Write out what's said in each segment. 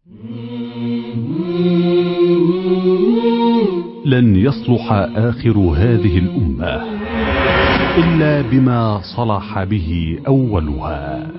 لن يصلح آخر هذه الأمة إلا بما صلح به أولها.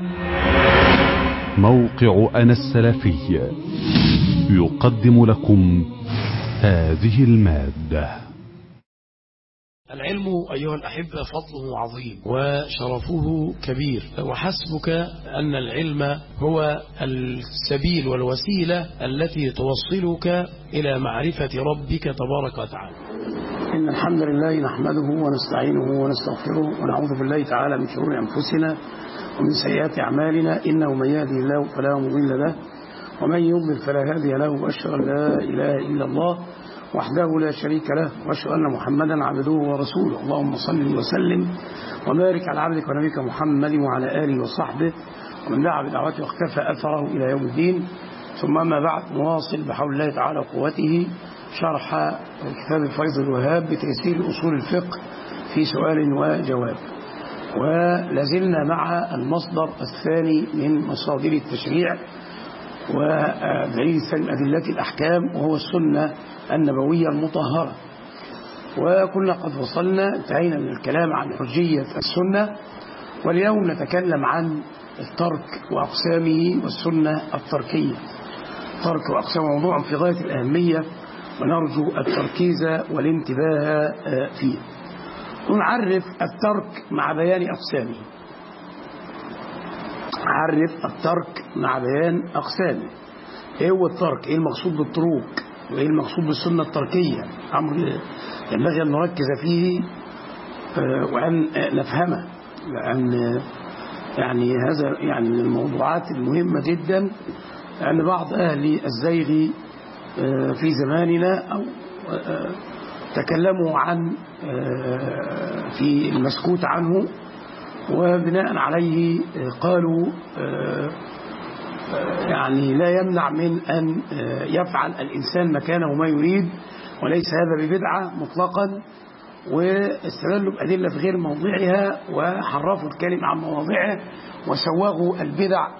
موقع أنا السلفي يقدم لكم هذه المادة. العلم أيها الأحبة فضله عظيم وشرفه كبير، وحسبك أن العلم هو السبيل والوسيلة التي توصلك إلى معرفة ربك تبارك وتعالى. إن الحمد لله نحمده ونستعينه ونستغفره ونعوذ بالله تعالى من شرور أنفسنا ومن سيئات أعمالنا، إنه من يهدي الله فلا مضل له ومن يضلل فلا هادي له، وأشهد أن لا إله إلا الله وحده لا شريك له، وأشهد أن محمدا عبده ورسوله. اللهم صل وسلم وبارك على عبدك ونبيك محمد وعلى آله وصحبه ومن دعا بدعوته واختفى أثره إلى يوم الدين. ثم أما بعد، نواصل بحول الله تعالى وقوته شرح كتاب الفيض الوهاب بتيسير أصول الفقه في سؤال وجواب، ولازلنا مع المصدر الثاني من مصادر التشريع ودليل أدلة الأحكام، وهو السنة النبوية المطهرة. وكنا قد وصلنا انتهينا من الكلام عن حجية السنة، واليوم نتكلم عن الترك وأقسامه والسنة التركية. الترك وأقسامه موضوع في غاية الأهمية، ونرجو التركيز والانتباه فيه. ونعرف الترك مع بيان أقسامه. عرف الترك مع بيان أقسامه. إيه هو الترك؟ إيه المقصود بالتروك؟ وإيه المقصود بالسنة التركية؟ أمر ينبغي أن نركز فيه وأن نفهمه، لأن يعني هذا يعني من الموضوعات المهمة جدا، لأن بعض أهل الزيغ في زماننا أو تكلموا عن في المسكوت عنه، وبناء عليه قالوا يعني لا يمنع من أن يفعل الإنسان مكانه ما يريد، وليس هذا ببدعة مطلقا، واستدلوا بأدلة في غير موضعها وحرفوا الكلم عن مواضعه وسوغوا البدع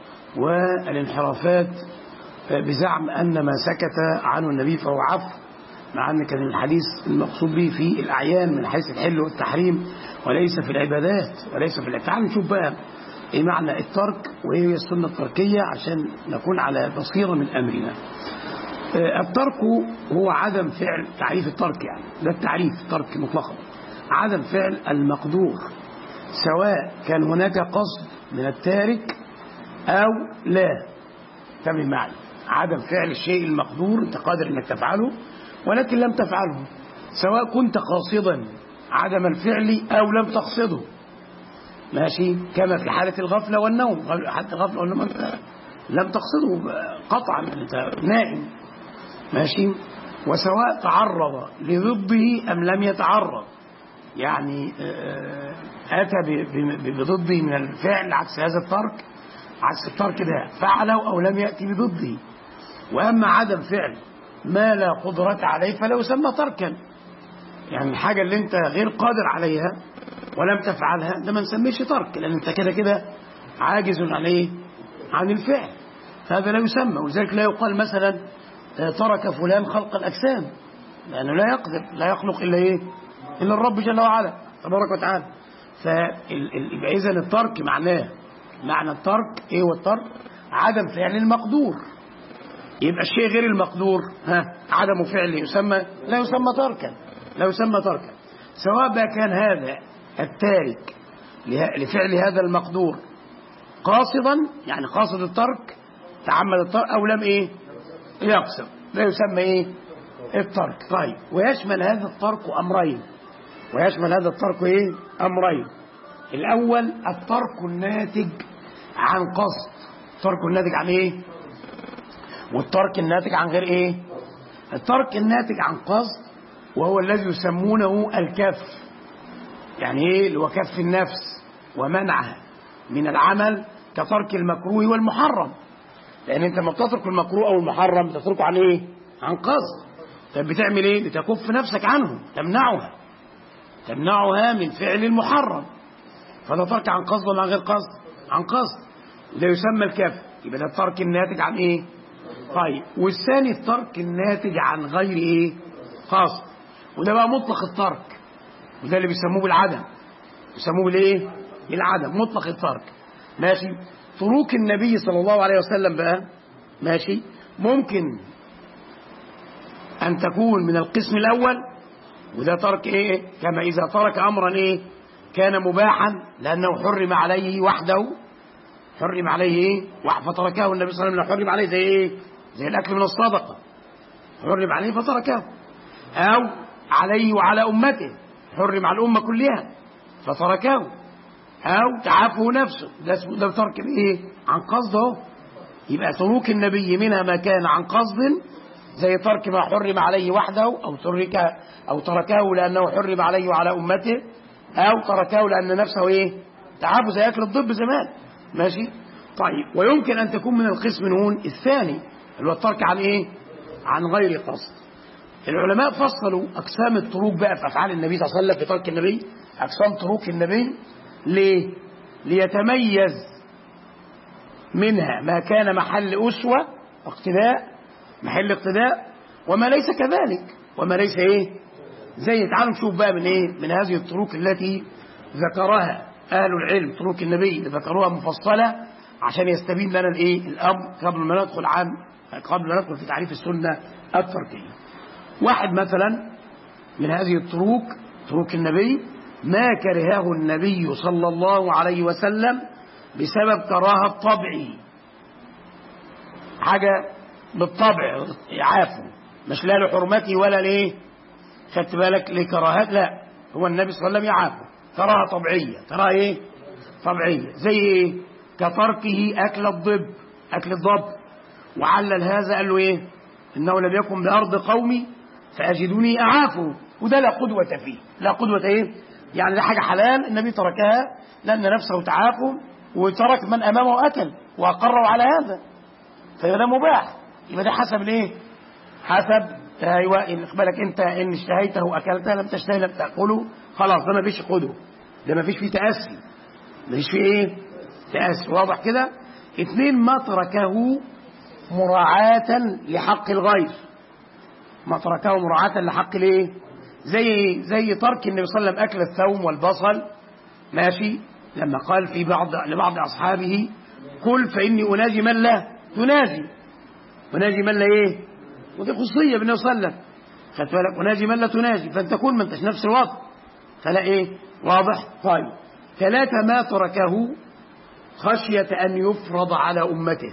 والانحرافات بزعم أن ما سكت عنه النبي فهو عفو، مع أن كان الحديث المقصود به في الأعيان من حيث الحل والتحريم وليس في العبادات وليس في الأفعال. نشوف بقى إيه معنى الترك وإيه هي السنة التركية عشان نكون على بصيرة من أمرنا. الترك هو عدم فعل، تعريف الترك يعني ده التعريف الترك مطلقا، عدم فعل المقدور، سواء كان هناك قصد من التارك أو لا. تمام معي، عدم فعل الشيء المقدور، أنت قادر أنك تفعله ولكن لم تفعله، سواء كنت قاصدا عدم الفعل أو لم تقصده، ماشي، كما في حالة الغفلة والنوم. حالة الغفلة والنوم أنت لم تقصده قطعا، أنت نائم، ماشي. وسواء تعرض لضده أم لم يتعرض، يعني أتى بضده من الفعل عكس هذا الترك، عكس الترك ده فعله أو لم يأتي بضده. وأما عدم فعل ما لا قدرة عليه فلا يسمى تركا، يعني الحاجة اللي انت غير قادر عليها ولم تفعلها ده ما نسميش ترك، لأن انت كده كده عاجز عن ايه؟ عن الفعل، فهذا لا يسمى. ولذلك لا يقال مثلا ترك فلان خلق الأجسام، لأنه لا يقدر، لا يخلق إلا ايه؟ إلا الرب جل وعلا تبارك وتعالى. فإذا الترك معنى الترك ايه هو الترك؟ عدم فعل المقدور. يبقى الشيء غير المقدور عدم فعله لا يسمى تركا، لا يسمى تركا، سواء بقى كان هذا التارك لفعل هذا المقدور قاصدا، يعني قاصد الترك تعمد الترك، أو لم ايه يقصد، لا يسمى ايه الترك. طيب، ويشمل هذا الترك أمرين، أمرين. الأول الترك الناتج عن قصد، الترك الناتج عن ايه؟ والترك الناتج عن غير ايه؟ الترك الناتج عن قصد وهو الذي يسمونه الكف، يعني ايه؟ اللي هو كف النفس ومنعها من العمل، كترك المكروه والمحرم، لان انت لما بتترك المكروه او المحرم بتتركه عن ايه؟ عن قصد. طب بتعمل ايه؟ بتكف نفسك عنه، تمنعها من فعل المحرم، فده ترك عن قصد ولا عن غير قصد؟ عن قصد، ده يسمى الكف. يبقى ده الترك الناتج عن ايه؟ طيب والثاني الترك الناتج عن غير ايه قصد، وده بقى مطلق الترك، وده اللي بيسموه بالعدم، بيسموه بالايه بالعدم، مطلق الترك. ماشي. تروك النبي صلى الله عليه وسلم بقى ماشي ممكن ان تكون من القسم الاول، وده ترك ايه كما اذا ترك امرا ايه كان مباحا لانه حرم عليه وحده، حرم عليه ايه فتركه النبي صلى الله عليه وسلم، حرم عليه زي ايه زي الاكل من الصدقه، حرم عليه فتركه، او عليه وعلى امته، حرم على الامه كلها فتركه، او تعافه نفسه، ده ترك ايه عن قصده. يبقى تروك النبي منها ما كان عن قصد زي ترك ما حرم عليه وحده، او تركه لانه حرم عليه وعلى امته، او تركه لان نفسه ايه تعافه زي اكل الضب زمان. ماشي. طيب ويمكن ان تكون من القسم نون الثاني اللي هو الترك عن ايه عن غير قصد. العلماء فصلوا اقسام التروك بقى في افعال النبي صلى الله عليه وسلم، في ترك النبي اقسام تروك النبي ليه؟ ليتميز منها ما كان محل أسوة اقتداء، محل اقتداء، وما ليس كذلك، وما ليس ايه زي. تعالوا نشوف بقى من ايه من هذه التروك التي ذكرها اهل العلم، تروك النبي ذكروها مفصلة عشان يستبين لنا الايه الامر قبل ما ندخل في تعريف السنة التركية. واحد مثلا من هذه التروك، تروك النبي ما كرهه النبي صلى الله عليه وسلم بسبب كراهة طبعي، حاجة بالطبع يعافوا، مش لا لحرمتي ولا ليه خدت بالك لكراهات، لا هو النبي صلى الله عليه وسلم يعافوا كراهة طبيعية، كراهة ايه طبيعية زي ايه كتركه اكل الضب، اكل الضب، وعلل هذا قال له ايه انه لم يكن بارض قومي فاجدوني اعافوا، وده لا قدوة فيه، لا قدوة ايه يعني ده حاجة حلال النبي تركها لان نفسه تعافوا، وترك من امامه اكل واقروا على هذا، فده مباح. يبقى ده حسب الايه حسب ايوه ان بالك انت ان اشتهيته اكلته، لم تشتهي لم تاكله، خلاص ده ما فيش قدوة، ده ما فيش فيه تأسي، ما فيش فيه ايه تأسي. واضح كده. اثنين ما تركه مراعاة لحق الغير، ما تركه مراعاة لحق الايه زي ترك النبي صلى الله عليه وسلم اكل الثوم والبصل. ماشي. لما قال في لبعض اصحابه قل فاني اناجي من لا تناجي، اناجي من لا ايه، ودي خصوصيه بالنبي صلى الله عليه وسلم، خدت بالك اناجي من لا تناجي، فانت تكون ما انتش نفس الوضع، فلا ايه واضح. طيب ثلاثة ما تركه خشية ان يفرض على امته،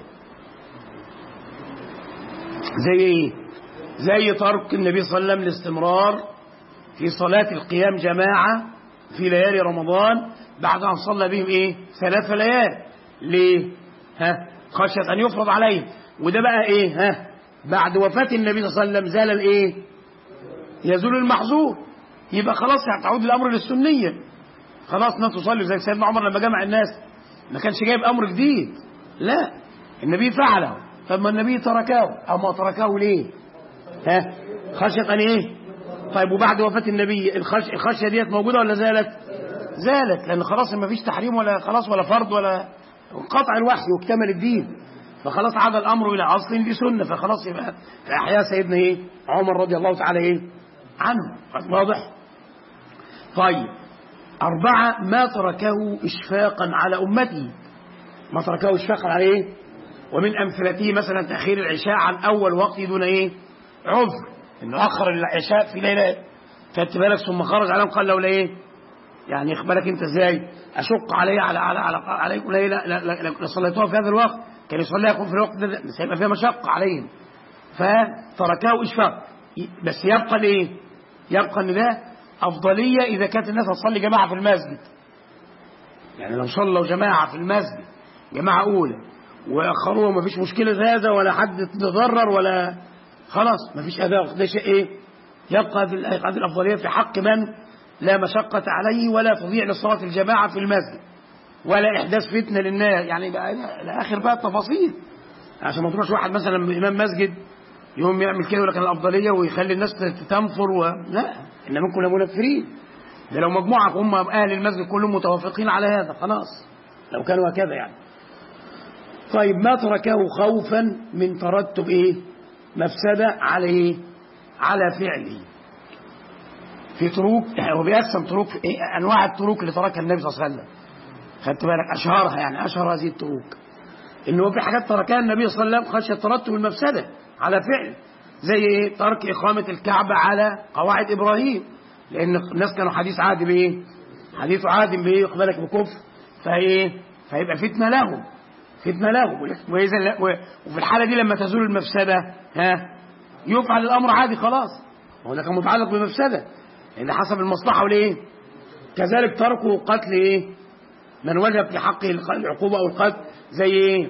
زي ايه زي ترك النبي صلى الله عليه وسلم الاستمرار في صلاة القيام جماعة في ليالي رمضان بعد أن صلى بهم إيه 3 ليال، ليه خشية أن يفرض عليهم، وده بقى إيه بعد وفاة النبي صلى الله عليه وسلم زال الإيه يزول المحظور، يبقى خلاص هتعود الأمر للسنية، خلاص الناس تصلي زي سيدنا عمر لما جمع الناس ما كانش جايب أمر جديد، لا النبي فعله، فما النبي تركه أو ما تركه ليه خشية أن إيه. طيب وبعد وفاة النبي الخشية ديت موجودة ولا زالت؟ زالت، لأن خلاص ما فيش تحريم ولا خلاص ولا فرض ولا قطع الوحي واكتمل الدين، فخلاص عاد الأمر إلى أصل لسنة، فخلاص يبقى فأحيا سيدنا إيه عمر رضي الله تعالى إيه عنه. واضح. طيب 4 ما تركه إشفاقا على أمته، ما تركه إشفاقا على إيه، ومن أمثلته مثلا تأخير العشاء عن أول وقت دون إيه عذر، إنه أخر العشاء في ليلة خدت بالك ثم خرج عليهم قال لولا إيه يعني اخبرك أنت إزاي أشق عليه عليكم ليلة لصليتوها في هذا الوقت، كان يصليها يكون في الوقت ده سيبقى فيها مشقة عليهم، فتركه إشفاق. بس يبقى الإيه يبقى إن ده أفضلية إذا كانت الناس تصلي جماعة في المسجد، يعني لو صلوا جماعة في المسجد جماعة أولى وأخروها ما فيش مشكلة هذا ولا حد تضرر ولا خلاص ما فيش أذى، ده شيء إيه يبقى في هذه الأفضلية في حق من لا مشقة عليه ولا تضيع لصلاة الجماعة في المسجد ولا إحداث فتنة للناس، يعني بقى إلى آخر بقى التفاصيل، عشان ما تروحش واحد مثلا إمام مسجد يوم يعمل كده ولكن الأفضلية ويخلي الناس تنفر لا إن منكم لمنفرين، ده لو مجموعة هم أهل المسجد كلهم متوافقين على هذا خلاص لو كانوا هكذا يعني. طيب ما تركه خوفا من ترتب إيه؟ مفسدة على إيه؟ على فعله. في طرق، هو بيقسم طرق في إيه؟ أنواع الطرق اللي تركها النبي صلى الله عليه وسلم، خدت بالك؟ أشهرها يعني أشهر هذه الطرق إنه في حاجات تركها النبي صلى الله عليه وسلم خشية ترتب المفسدة على فعل، زي إيه؟ ترك إقامة الكعبة على قواعد إبراهيم، لأن الناس كانوا حديث عهد بإيه؟ حديث عهد بإيه؟ خد بالك بكفر، فإيه؟ فيبقى فتنة لهم، فتنة لهم. وفي الحالة دي لما تزول المفسدة يفعل الأمر عادي خلاص، هو ده كان متعلق بمفسدة لأن حسب المصلحة وليه. كذلك تركوا قتل إيه؟ من وجب في حقه العقوبة أو القتل، زي إيه؟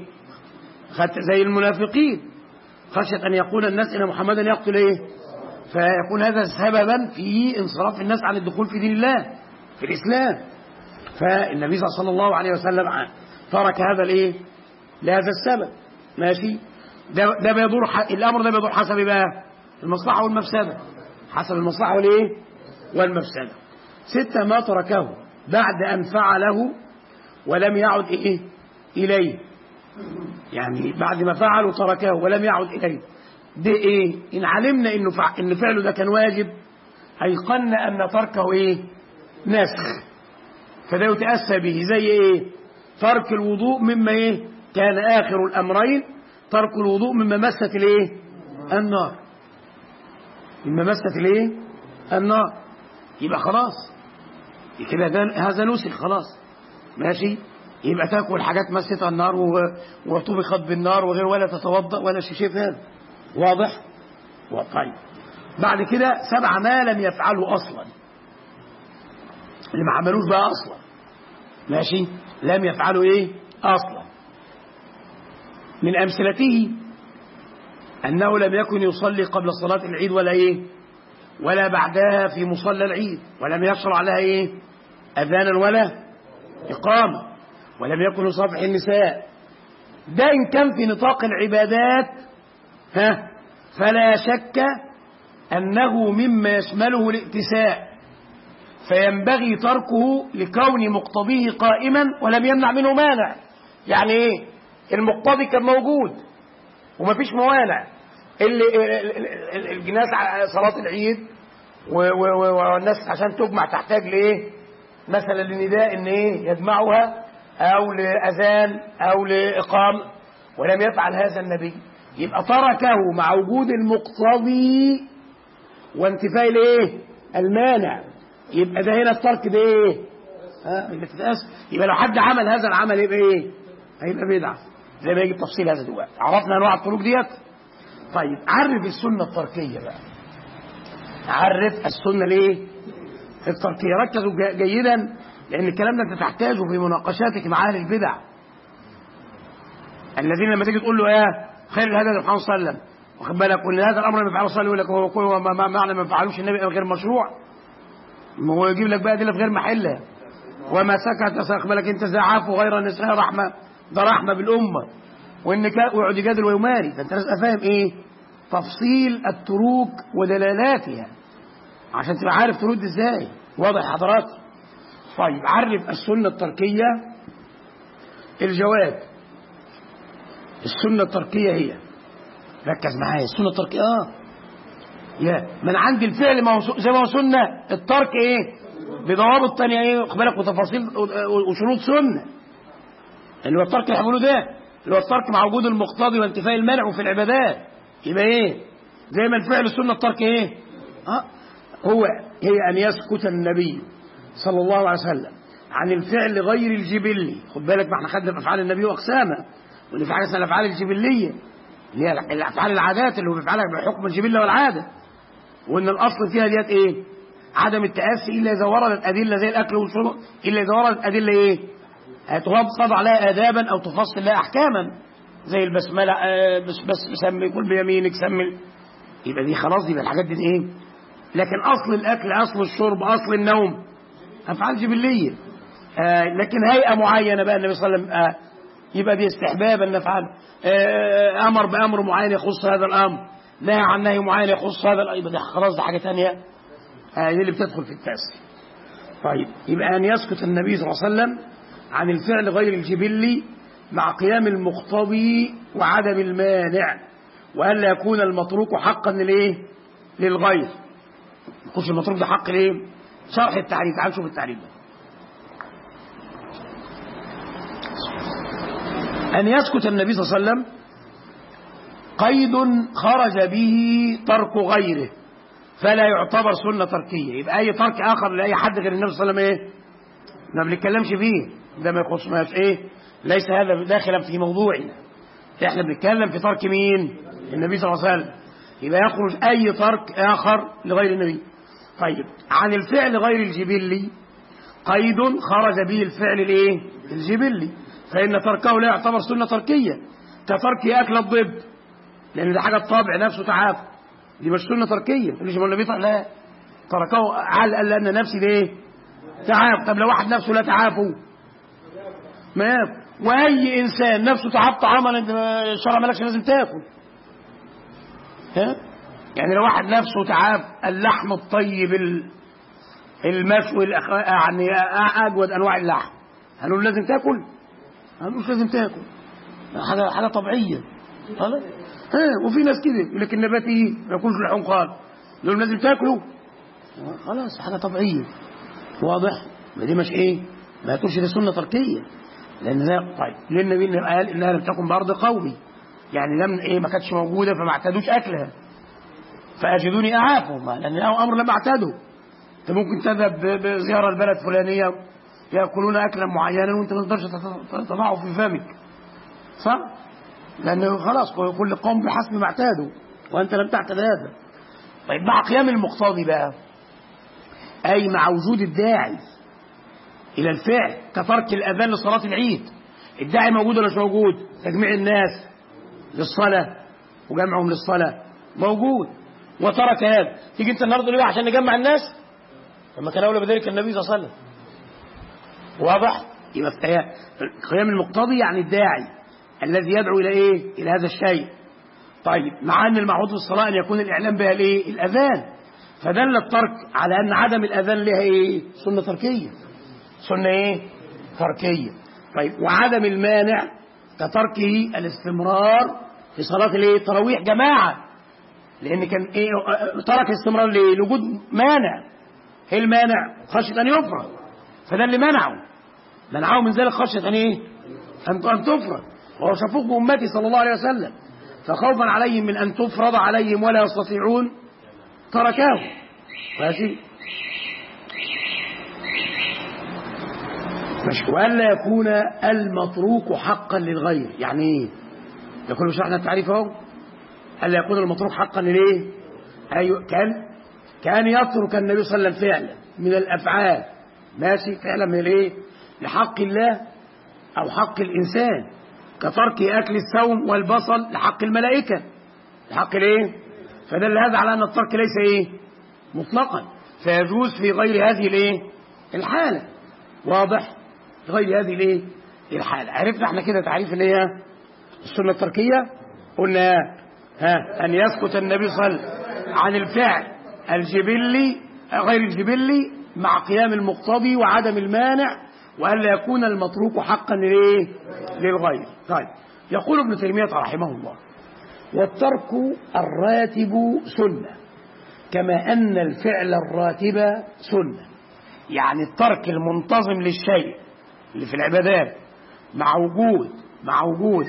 زي المنافقين، خشية أن يقول الناس إن محمدا يقتل إيه؟ فيكون هذا سببا في انصراف الناس عن الدخول في دين الله في الإسلام. فالنبي صلى الله عليه وسلم ترك هذا الإيه؟ لهذا السبب. ماشي؟ ده بيدور الأمر ده بيدور حسب بقى المصلحة والمفسدة، حسب المصلحة والإيه؟ والمفسدة. 6 ما تركه بعد أن فعله ولم يعد إيه؟ إليه، يعني بعد ما فعل تركه ولم يعد إليه. ده إيه؟ إن علمنا إن فعله ده كان واجب أيقنا أن تركه إيه؟ نسخ، فده يتأسى به. زي إيه؟ ترك الوضوء مما إيه؟ كان آخر الأمرين ترك الوضوء مما مست الإيه؟ النار، مما مست الإيه؟ النار، يبقى خلاص كده هذا نسخ خلاص. ماشي؟ يبقى تاكل حاجات مست النار وطبخت بالنار وغير، ولا تتوضأ ولا شيء في هذا، واضح؟ طيب بعد كده 7 ما لم يفعله أصلا، اللي ما عملوش بقى أصلا. ماشي؟ لم يفعلوا إيه؟ أصلا. من أمثلته أنه لم يكن يصلي قبل صلاة العيد ولا إيه؟ ولا بعدها في مصلى العيد، ولم يشرع لها إيه؟ أذانا ولا إقامة، ولم يكن يصافح النساء. ده إن كان في نطاق العبادات فلا شك أنه مما يشمله الائتساء، فينبغي تركه لكون مقتضيه قائما ولم يمنع منه مانع. يعني إيه؟ المقتضي كان موجود ومفيش موانع، الناس صلاة العيد والناس عشان تجمع تحتاج لإيه؟ مثلا لنداء إن إيه؟ يجمعها، أو لأذان أو لإقام، ولم يفعل هذا النبي، يبقى تركه مع وجود المقتضي وانتفاء الإيه؟ المانع. يبقى ده هنا الترك ده إيه؟ يبقى لو حد عمل هذا العمل يبقى إيه؟ هيبقى بدعة، زي ما يجي تفصيل هذا دلوقتي. عرفنا أنواع الطرق ديت. طيب عرف السنة التركية بقى، عرف السنة ليه التركية. ركزوا جيدا لأن الكلام ده أنت تحتاجه في مناقشاتك مع أهل البدع، الذين لما تيجي تقول له خير الهدى محمد صلى الله عليه وسلم، واخد بالك، وان هذا الامر ما يفعله صلى يقول لك هو معنى ما فعلوش النبي غير مشروع، هو يجيب لك بقى ادله في غير محلها. وما سكت واخد بالك انت زعافه غير النساء رحمه، ده رحمه بالامه، والنكاء ويقعد يجادل ويماري. فانت لازم فاهم ايه تفصيل التروك ودلالاتها عشان تبقى عارف ترد ازاي. واضح حضرات؟ طيب عرف السنه التركيه. الجواب السنه التركيه هي، ركز معايا، السنه التركيه يا من عند الفعل ما هو زي ما هو سنه، الترك ايه بضوابط ثانيه ايه، خد بالك، وتفاصيل وشروط سنه، اللي هو الترك اللي هنقوله ده اللي هو الترك مع وجود المقتضي وانتفاء المنع في العبادات. يبقى ايه زي ما الفعل السنه الترك ايه هي ان يسكت النبي صلى الله عليه وسلم عن الفعل غير الجبلي. خد بالك، ما احنا خدنا افعال النبي واقسامها، واللي في حاجه اسمها الافعال الجبليه اللي هي الافعال العادات اللي هو بيفعلها بحكم الجبله والعاده، وان الاصل فيها ديت ايه عدم التاسي الا اذا وردت ادله زي الاكل والشرب، الا اذا وردت ادله ايه تضع لها آدابا أو تفصل لها أحكاما زي البسملة، بس سمي كل بيمينك سمي، يبقى دي خلاص، يبقى الحاجات دي إيه. لكن أصل الأكل أصل الشرب أصل النوم أفعال جبلية، لكن هيئة معينة بقى النبي صلى الله عليه وسلم يبقى دي استحبابا نفعل، أمر بأمر معين يخص هذا الأمر، نهى عن نهي معين يخص هذا الأمر، يبقى خلاص ده حاجة ثانية دي اللي بتدخل في التأسي. طيب يبقى أن يسكت النبي صلى الله عليه وسلم عن الفعل غير الجبلي مع قيام المقتضي وعدم المانع، وألا يكون المتروك حقا للغير. نخش المتروك ده حق شرح التعريف. تعال نشوف التعريف ده. أن يسكت النبي صلى الله عليه وسلم قيد خرج به ترك غيره فلا يعتبر سنة تركية. يبقى أي ترك آخر لأي حد غير النبي صلى الله عليه وسلم ما بنتكلمش فيه، ده ما يخص ما ليس هذا داخلا في موضوعنا. احنا بنتكلم في ترك مين؟ النبي صلى الله عليه وسلم. يبقى يخرج أي ترك آخر لغير النبي. طيب عن الفعل غير الجبلي قيد خرج به الفعل الجبلي، فإن تركه لا يعتبر سنة تركية، كترك أكل الضب، لأن ده حاجة الطابع نفسه تعافى، دي مش سنة تركية. مش النبي لا تركه على لأن نفسي تعافى. طب لو واحد نفسه لا تعافوا ما ياكل، وأي إنسان نفسه تعب طعاما الشرع مالكش لازم تاكل. يعني لو واحد نفسه تعب اللحم الطيب المشوي يعني أجود أنواع اللحم، هنقول لازم تاكل؟ هنقول مش لازم تاكل، حاجة طبيعية. وفي ناس كده لكن النباتي ما ياكلش لحوم خالص، يقول لازم تاكلوا، خلاص حاجة طبيعية. واضح؟ ما دي مش ما ياكلش، دي سنة تركية. لأن ده طيب ليه النبي قال إنها لم تكن بأرض قومي، يعني لم ما كانتش موجودة فما اعتادوش أكلها، فأجدوني أعافهم، لأنه أمر لم اعتادوا. أنت ممكن تذهب بزيارة البلد فلانية يأكلون أكلا معينا وأنت ما تقدرش تضعه في فمك، صح؟ لأنه خلاص كل قوم بحسب ما اعتادوا وأنت لم تعتد هذا. طيب مع قيام المقتضي بقى، أي مع وجود الداعي إلى الفعل، كترك الأذان لصلاة العيد. الداعي موجود ولا مش موجود؟ تجميع الناس للصلاة وجمعهم للصلاة موجود، وترك هذا. تيجي أنت النهارده ليه عشان نجمع الناس؟ لما كان أولى بذلك النبي صلى الله عليه وسلم. واضح؟ يبقى قيام المقتضي يعني الداعي الذي يدعو إلى إلى هذا الشيء. طيب مع أن المعهود في الصلاة أن يكون الإعلام بها الأذان، فدل الترك على أن عدم الأذان لها سنة تركية، سنة تركية. طيب وعدم المانع كتركه الاستمرار في صلاة التراويح جماعة، لأن كان ترك الاستمرار لوجود مانع. ايه المانع؟ خشية أن يفرض، فده اللي منعه من ذلك خشية أن تفرض. وهو شفوق بأمتي صلى الله عليه وسلم، فخوفا عليهم من أن تفرض عليهم ولا يستطيعون تركه. ماشي؟ وألا يكون المتروك حقا للغير. يعني ايه؟ يقول شرحنا التعريف اهو. ألا يكون المتروك حقا أيوة كان يترك النبي صلى الله عليه وسلم فعلا من الأفعال، ماشي، فعلا من لحق الله أو حق الإنسان، كترك أكل الثوم والبصل لحق الملائكة، لحق فدل هذا على أن الترك ليس مطلقا، فيجوز في غير هذه الحالة. واضح؟ في غير هذه الحالة. عرفنا احنا كده تعريف السنة التركية. قلنا أن يسكت النبي صلى الله عليه وسلم عن الفعل الجبلي غير الجبلي مع قيام المقتضي وعدم المانع، وألا يكون المتروك حقا للغير. طيب يقول ابن تيمية رحمه الله: والترك الراتب سنة كما أن الفعل الراتب سنة. يعني الترك المنتظم للشيء اللي في العبادات مع وجود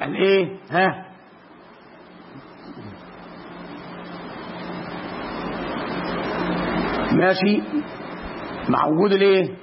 ماشي، مع وجود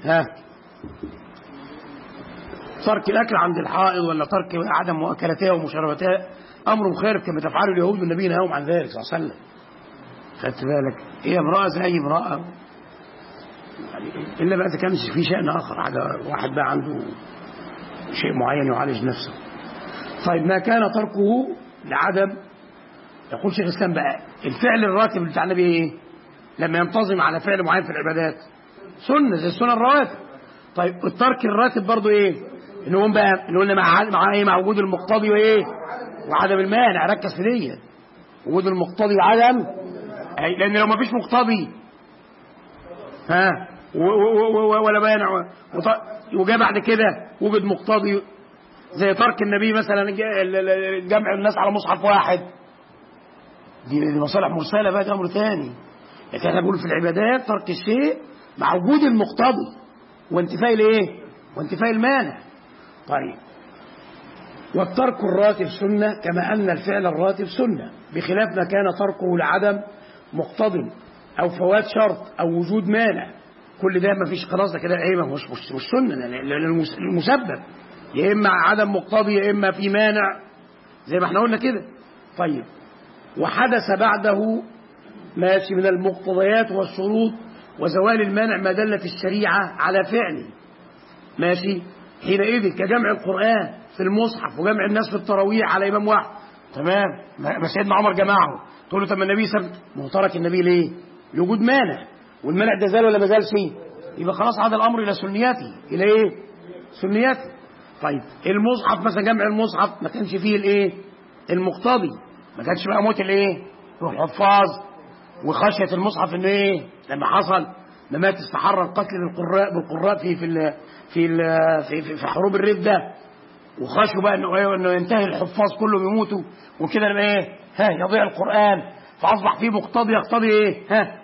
ترك الأكل عند الحائض، ولا ترك عدم مؤكلتها ومشربتها، أمر خارج كما تفعله اليهود والنبي نهاهم عن ذلك صلى الله عليه وسلم. خدت بالك؟ هي امرأة زي امرأة، يعني إلا بقى إذا كانش في شأن آخر، حاجة واحد بقى عنده شيء معين يعالج نفسه. طيب ما كان تركه لعدم، يقول شيخ الإسلام بقى الفعل الراتب بتاع النبي لما ينتظم على فعل معين في العبادات سنة زي السنة الرواتب. طيب الترك الراتب برضو اللي هم بقى اللي قلنا مع وجود المقتضي وعدم المانع. ركز في دي، وجود المقتضي وعدم، لأن لو ما فيش مقتضي ولا مانع وجاء بعد كده وجد مقتضي زي ترك النبي مثلا جمع الناس على مصحف واحد، دي مصالح مرسله بقى، ده امر ثاني. لكن احنا بنقول في العبادات ترك الشيء مع وجود المقتضي وانتفاء الايه؟ وانتفاء المانع. طيب، والترك الراتب سنه كما ان الفعل الراتب سنه، بخلاف ما كان تركه لعدم مقتضي او فوات شرط او وجود مانع. كل ده ما فيش، خلاص ده كده ايه، مش سنه، لان المسبب يا اما عدم مقتضي يا اما في مانع زي ما احنا قلنا كده. طيب، وحدث بعده ماشي من المقتضيات والشروط وزوال المانع ما دلت الشريعه على فعله ماشي، حينئذ كجمع القرآن في المصحف وجمع الناس في التراويح على إمام واحد. تمام، ما سيدنا عمر جمعه، تقول له طب ما النبي ما ترك النبي ليه؟ لوجود مانع، والمانع ده زال ولا ما زالش؟ يبقى خلاص عاد الأمر إلى سنيته، إلى إيه؟ سنيته. طيب، المصحف مثلا جمع المصحف ما كانش فيه الإيه؟ المقتضي، ما كانش بقى موت الإيه؟ الحفاظ وخشية المصحف إنه إيه؟ لما حصل لما استحر القتل بالقراء في حروب الردة، وخشوا بقى انه ينتهي الحفاظ كلهم يموتوا وكده، يبقى ايه؟ يضيع القرآن، فاصبح فيه مقتضي يقتضي ايه؟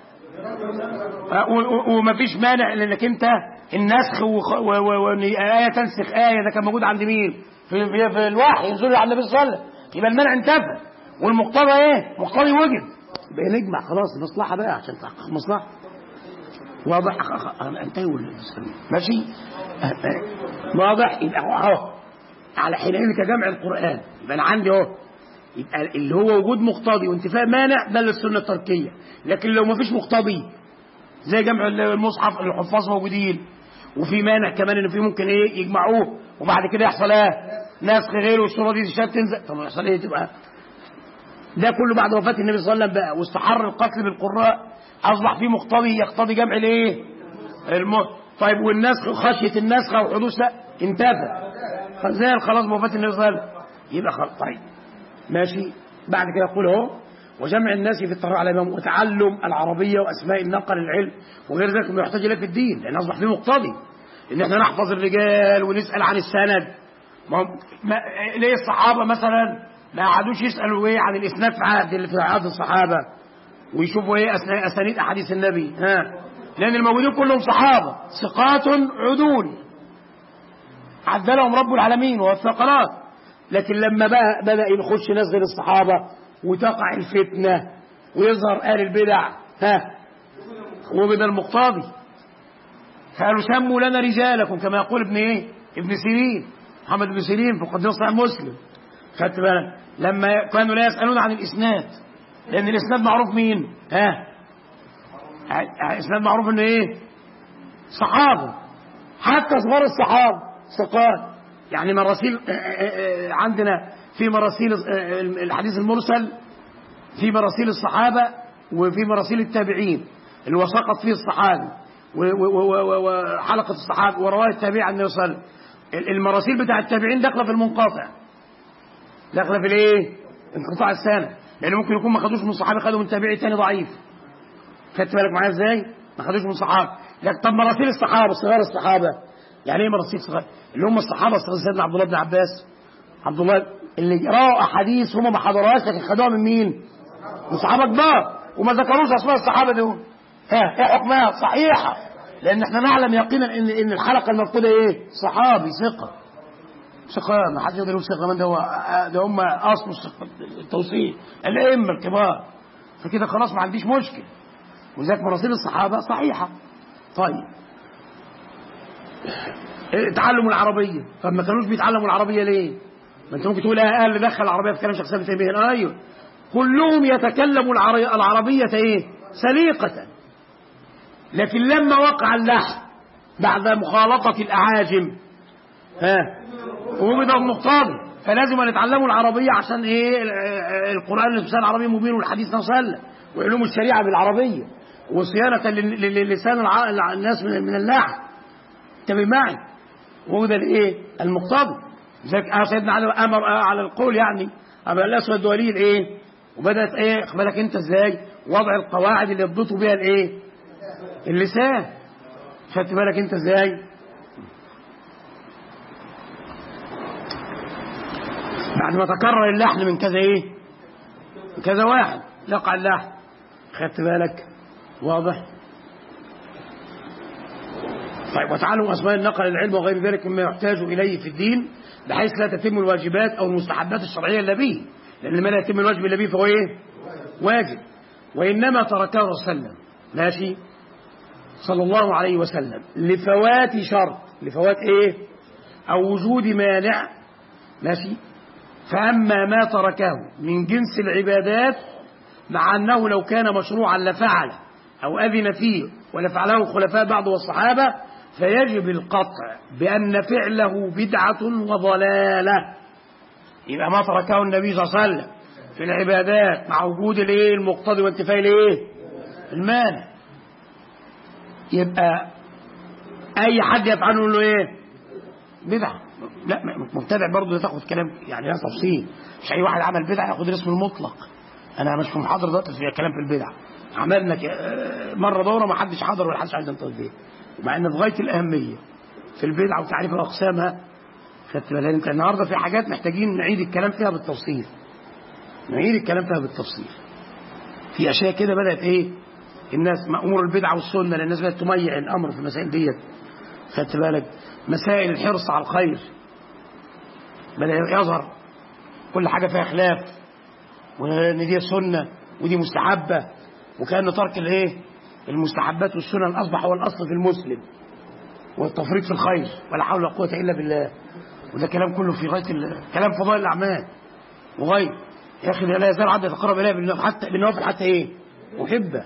ومفيش مانع لانك انت النسخ وان آية تنسخ آية، ده كان موجود عند مين؟ في الوحي ينزل على النبي صلى الله عليه وسلم، يبقى المانع انتفى والمقتضى ايه؟ مقتضي وجد، يبقى نجمع خلاص مصلحة بقى عشان تحقق مصلحة. واضح؟ انتهي ماشي، واضح. يبقى اهو على حينئذ كجمع القرآن، يبقى انا عندي اهو، يبقى اللي هو وجود مقتضي وانتفاء مانع ده للسنه التركيه. لكن لو ما فيش مقتضي زي جمع المصحف الحفاظ موجودين وفي مانع كمان ان في ممكن ايه يجمعوه وبعد كده يحصل ايه؟ نسخ غيره والصوره دي تنزل، طب يحصل ايه؟ تبقى ده كله بعد وفاه النبي صلى الله عليه وسلم بقى، واستحر القتل بالقراء، اصبح فيه مقتضي يقتضي جمع الايه؟ طيب، والنسخ خشيه النسخ وحدوث انتفى زي خلاص بوفاه النبي صلى الله عليه وسلم، يبقى خلاص. طيب ماشي، بعد كده يقول اهو وجمع الناس في التراويح على الامام وتعلم العربيه واسماء النقل العلم وغير ذلك ما يحتاج اليه في الدين، لان اصبح فيه مقتضي ان احنا نحفظ الرجال ونسال عن السند. ليه الصحابه مثلا ما قعدوش يسالوا ايه عن الاسناد في عهد الصحابه ويشوفوا ايه اسانيد احاديث النبي؟ لان الموجودين كلهم صحابه ثقات عدول عدلهم رب العالمين والثقلات. لكن لما بقى بدأ يخش ناس غير الصحابة وتقع الفتنة ويظهر آل البدع وبدأ المقتضي، قالوا سموا لنا رجالكم كما يقول ابن سيرين، محمد بن سيرين في مقدمة صحيح مسلم. خدت بالك؟ لما كانوا لا يسألون عن الإسناد، لأن الإسناد معروف مين؟ الإسناد معروف إنه إيه؟ صحابة، حتى صغار الصحابة ثقات. يعني مراسيل عندنا في مراسيل الحديث المرسل، في مراسيل الصحابة وفي مراسيل التابعين اللي هو سقط فيه الصحابي وحلقة الصحابة ورواية التابعين عن النبي صلى الله عليه وسلم. المراسيل بتاع التابعين داخله في المنقطع، داخله في الايه؟ انقطاع السنة، لأنه ممكن يكون ما خدوش من صحابي، خدوا من تابعي تاني ضعيف. خدت بالك معايا ازاي؟ ما خدوش من صحابي. لكن طب مراسيل الصحابة صغار الصحابة، يعني ايه مراسيل صغار؟ اللي هم الصحابة سيدنا عبد الله بن عباس، عبد الله اللي راوا احاديث هم ما حضروهاش لكن خدوها من مين؟ من صحابة كبار وما ذكروش اسماء الصحابة دول. ايه حكمها؟ صحيحة، لان احنا نعلم يقينا ان الحلقة المفقودة ايه؟ صحابي ثقة، ما حد يقدر يقول ثقة، من ده هم اصل التوصيل الائمة الكبار، فكده خلاص ما عنديش مشكلة. وذلك مراسيل الصحابة صحيحة. طيب، تعلم العربية، طب ما كانوش بيتعلموا العربية ليه؟ ما انت ممكن تقول اللي دخل العربية في كلام شخصية بتنبيه. ايوه، كلهم يتكلموا العربية ايه؟ سليقة، لكن لما وقع اللحن بعد مخالطة الأعاجم وهم ده المقتضي، فلازم أن يتعلموا العربية عشان ايه؟ القرآن اللسان العربي مبين والحديث نصل وعلوم الشريعة بالعربية وصيانة للسان الناس من اللحن. انتبه معي، وهو ده الايه؟ المقتضي. لذلك سيدنا علي امر على القول، يعني ابا الاسود الدولي الايه؟ وبدات ايه؟ بالك انت ازاي؟ وضع القواعد اللي يضبطوا بها الايه؟ اللسان. خدت بالك انت ازاي؟ بعد ما تكرر اللحن من كذا ايه، من كذا واحد يقع اللحن. خدت بالك؟ واضح؟ طيب وتعلم أسماء النقل العلم وغير ذلك مما يحتاج إليه في الدين بحيث لا تتم الواجبات أو المستحبات الشرعية إلا به، لأن ما لا يتم الواجب إلا به فهو إيه؟ واجب. وإنما تركه رسول الله صلى الله عليه وسلم، ماشي، صلى الله عليه وسلم لفوات شرط، لفوات إيه؟ أو وجود مانع، ماشي. فأما ما تركه من جنس العبادات مع أنه لو كان مشروعا لفعل أو أذن فيه ولفعله الخلفاء بعض والصحابة فيجب القطع بأن فعله بدعة وضلالة. يبقى ما تركه النبي صلى الله عليه وسلم في العبادات مع وجود الايه المقتضي وانتفاء الايه المانع، يبقى اي حد يفعله له ايه بدعة. لا مبتدع برضه تاخد كلام يعني لا تفصيل، مش اي واحد عمل بدعة ياخد الاسم المطلق. انا مش في محاضرة دلوقتي في كلام في البدع، عملنا مرة دورة ما حدش حضر ولا حدش عايز ينطق بيها، مع ان في غاية الأهمية في البدعة وتعريف أقسامها. خدت بالك انت؟ النهارده في حاجات محتاجين نعيد الكلام فيها بالتفصيل، نعيد الكلام فيها بالتفصيل. في اشياء كده بدأت ايه الناس امور البدعة والسنة، لان الناس بدأت تميع الامر في المسائل ديت. خدت بالك؟ مسائل الحرص على الخير بدأ يظهر كل حاجة فيها خلاف، وان دي سنة ودي مستحبة، وكأن ترك الايه المستحبات والسنن اصبح هو الاصل في المسلم، والتفريط في الخير ولا حول ولا قوة الا بالله. وده كلام كله في غاية كلام فضائل الاعمال وغير. يا اخي لا يزال عبد يتقرب اليه حتى بالنوافل حتى ايه محبه.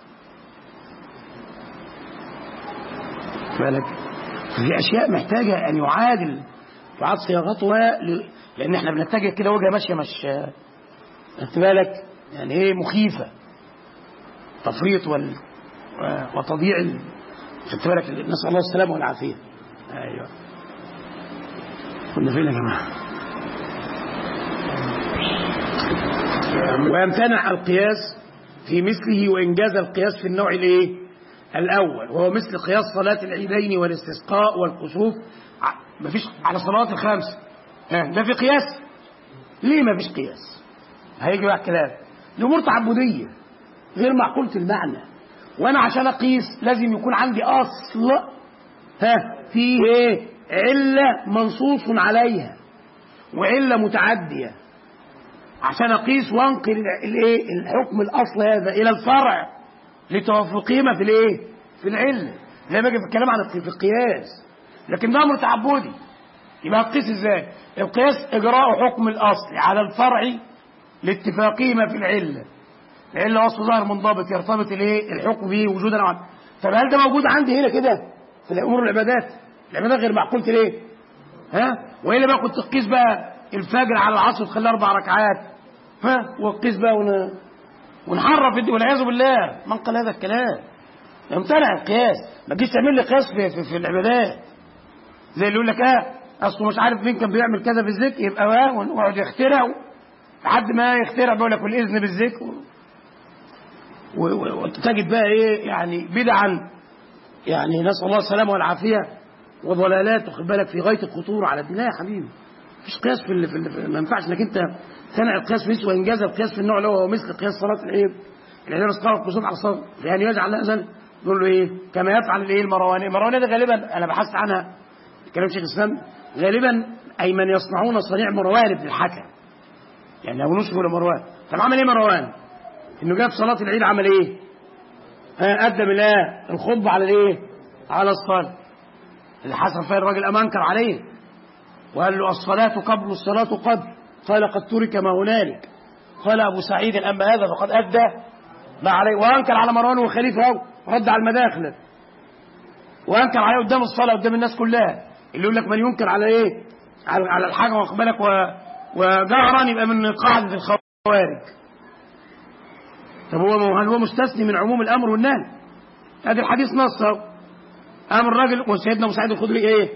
بالك في اشياء محتاجه ان يعاد صياغتها، لان احنا بنتجه كده وجهه ماشيه مش خدت بالك يعني ايه مخيفه، تفريط وتضييع. خدت بالك؟ نسال الله السلامه والعافيه. ايوه كنا فين يا جماعه؟ ويمتنع القياس في مثله وإن جاز القياس في النوع الايه الأول، وهو مثل قياس صلاة العيدين والاستسقاء والكسوف. مفيش على صلوات الخمس ده في قياس؟ ليه ما فيش قياس؟ هيجي بقى الكلام. الأمور تعبدية غير معقولة المعنى، وأنا عشان أقيس لازم يكون عندي أصل فيه ايه علة منصوص عليها وعلة متعدية عشان أقيس وأنقل الايه الحكم الأصل هذا إلى الفرع لتوافقهما في الايه في العلة، زي ما جه في الكلام عن في القياس. لكن ده أمر تعبدي، يبقى هتقيس ازاي؟ القياس إجراء حكم الأصل على الفرع لاتفاقهما في العلة. العلة وصف ظاهر منضبط يرتبط الايه الحكم به وجودا وعدما. طب هل ده موجود عندي هنا كده في الأمور العبادات؟ العبادات غير معقولة ليه؟ وإلا بقى كنت تقيس بقى الفجر على العصر تخليها 4 ركعات وتقيس بقى ونحرف الدين والعياذ بالله. من قال هذا الكلام؟ يمتنع القياس. ما تجيش تعمل لي قياس في العبادات زي اللي يقول لك اصله مش عارف مين كان بيعمل كذا في الذكر يبقى ويقعد يخترع لحد ما يخترع بيقول لك والاذن بالذكر وتجد بقى ايه يعني بدعا يعني نسال الله السلامه والعافيه وضلالات واخد بالك في غايه الخطوره على الدين. لا يا حبيبي مفيش قياس ما ينفعش انك انت تنع القياس في مثل وانجاز القياس في النوع اللي هو مثل قياس صلاه العيد العيد اسقاط القصود على الصلاه يعني يجعل اذن نقول له ايه كما يفعل الايه المرواني ده غالبا انا بحثت عنها كلام شيخ الاسلام غالبا اي من يصنعون صنيع مروان بن الحكم يعني لو نسبه لمروان. طب عمل ايه مروان؟ انه جاب صلاه العيد عمل ايه؟ قدم الخطبه على الايه؟ على الصلاه اللي حصل فيها الراجل أما أنكر عليه وقال له الصلاة قبل الصلاة قبل قال قد ترك ما هنالك قال أبو سعيد أما هذا فقد أدى ما عليه وأنكر على مروان وخليفة ورد على المداخل وأنكر عليه قدام الصلاة قدام الناس كلها. اللي يقول لك من ينكر على إيه على الحاجة واخد بالك وجهرا يبقى من قاعدة الخوارج. طب هل هو مستثني من عموم الأمر والنهي؟ هذا الحديث نص أمر الرجل وسيدنا أبو سعيد الخدري إيه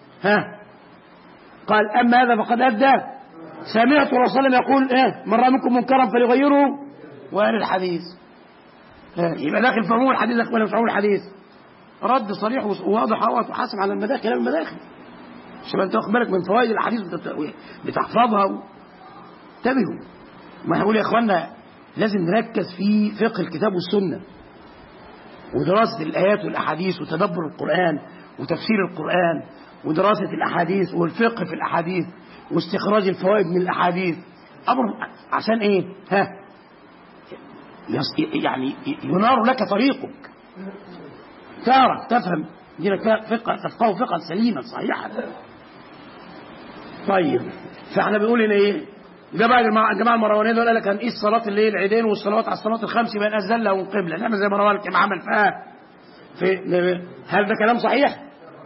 قال أما هذا فقد أدى سمعت رسول الله صلى الله عليه وسلم يقول من رأى منكم منكرا فليغيره وقال الحديث يبقى داخل في عموم الحديث ولا مش عموم الحديث؟ رد صريح وواضح وحاسب على المداخل كلام المداخل عشان انت واخد بالك من فوائد الاحاديث بتحفظها انتبهوا، ما هقول يا إخوانا لازم نركز في فقه الكتاب والسنة ودراسة الآيات والأحاديث وتدبر القرآن وتفسير القرآن ودراسة الأحاديث والفقه في الأحاديث واستخراج الفوائد من الأحاديث. أمر عشان إيه؟ يعني ينار لك طريقك، تعرف تفهم دينك تفقه فقها سليما صحيحا. طيب فاحنا بنقول هنا ايه؟ الجماعه المروانيه دول قال لك هنقيس صلاه الليل العيدين والصلوات على الصلاه الخمس بين الزله والقبله، نعمل زي مروان كما عمل هل ده كلام صحيح؟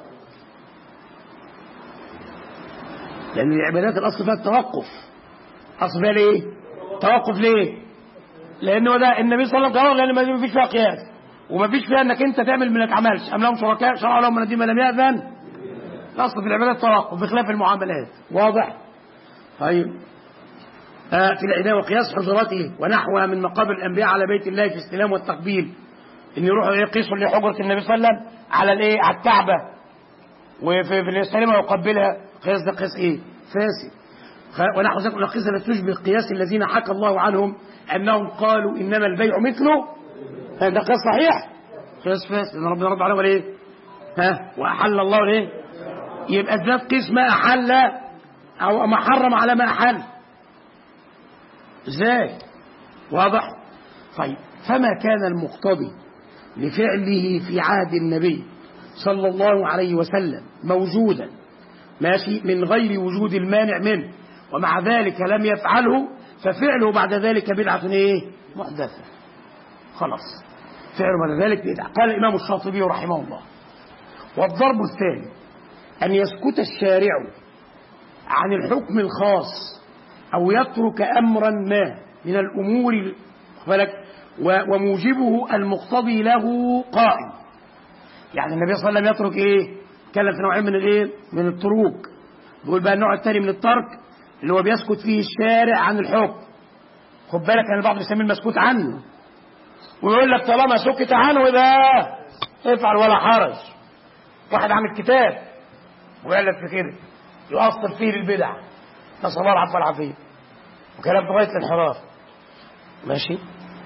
لان العبادات الاصل فيها التوقف، اصل فيها ليه؟ توقف ليه؟ لانه ده النبي صلى الله عليه وسلم قال لان ما فيش فيها قياس وما فيش فيها انك انت تعمل ما تعملش، ام لهم شركاء شرعوا لهم من الدين ما لم يأذن. الاصل في العبادات توقف بخلاف المعاملات. واضح؟ طيب في العداء وقياس حجراته ونحوها من مقابر الانبياء على بيت الله في الاستلام والتقبيل، ان يروحوا يقيسوا لحجره النبي صلى الله عليه وسلم على الايه؟ على الكعبه وفي الاستلام ويقبلها. قياس ده قياس ايه؟ فاسد. ونحو ذلك القياس لا تشبه قياس الذين حكى الله عنهم انهم قالوا انما البيع مثله. ده قياس صحيح؟ قياس فاسد، ان ربنا رد عليهم ايه؟ واحل الله الايه؟ يبقى ازاي تقيس ما احل او ما حرم على ما احل؟ ازاي؟ واضح؟ طيب فما كان المقتضي لفعله في عهد النبي صلى الله عليه وسلم موجودا ماشي من غير وجود المانع منه ومع ذلك لم يفعله، ففعله بعد ذلك بدعة ايه؟ محدثة. خلاص فعله بعد ذلك بدعة. قال الإمام الشاطبي رحمه الله: والضرب الثاني أن يسكت الشارع عن الحكم الخاص أو يترك أمرا ما من الأمور وموجبه المقتضي له قائم. يعني النبي صلى الله عليه وسلم يترك ايه؟ كلم في نوعين من الايه؟ من التروك. بيقول بقى النوع الثاني من الترك اللي هو بيسكت فيه الشارع عن الحكم. خد بالك ان البعض بيسميه المسكوت عنه ويقول لك طالما سكت عنه يبقى افعل ولا حرج. واحد عامل كتاب وقال لك في كده يؤصل فيه للبدع، نسأل الله العفو والعافية، وكلام في غاية الانحراف ماشي،